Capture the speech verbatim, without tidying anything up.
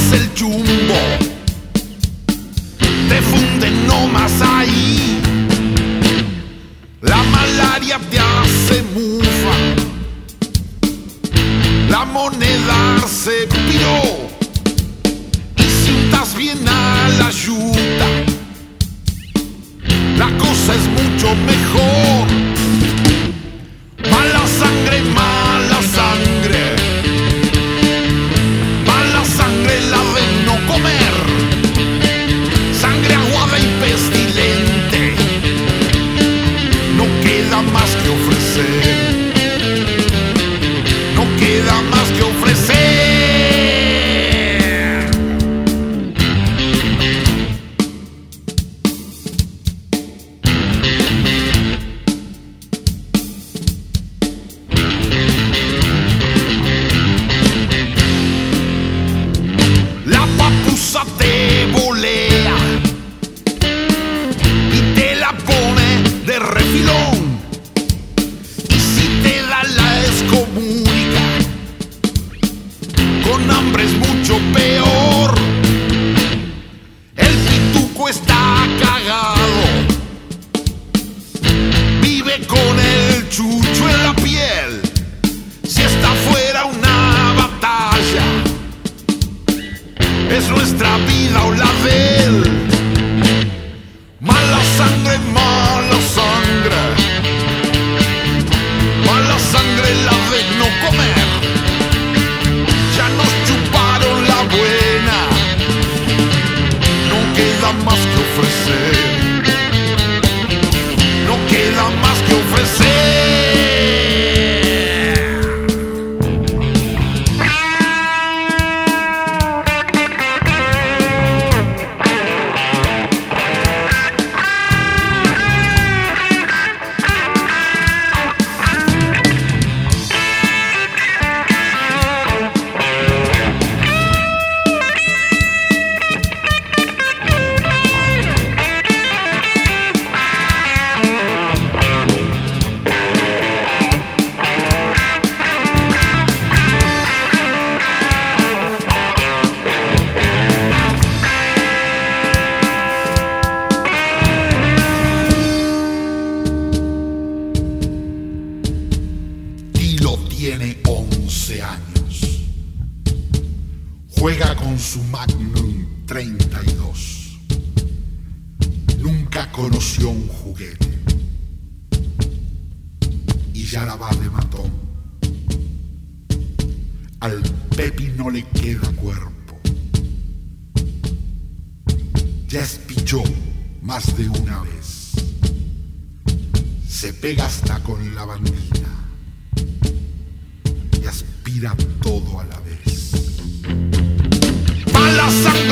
es el chumbo, te funden nomás ahí. La malaria te hace mufa, la moneda se piró. Y si untas bien a la yuta, la cosa es mucho mejor. Mala sangre, mala sangre, mala sangre la de no comer. Sangre aguada y pestilente, no queda más que ofrecer. No queda más que ofrecer. La papusa te volea y te la pone de refilón. Y si te da la excomunica, con hambre es mucho peor. El pituco está cagado, vive con el chucho en la piel. Si está fuera una batalla, es nuestra vida o la de él. Mala sangre, mala sangre, mala sangre la de no comer. Ya nos chuparon la buena, no queda más que ofrecer. No queda más que ofrecer. Tiene once años, juega con su Magnum treinta y dos, nunca conoció un juguete y ya la va de matón. Al Pepi no le queda cuerpo, ya espichó más de una vez, se pega hasta con la bandina y aspira todo a la vez. Mala sangre.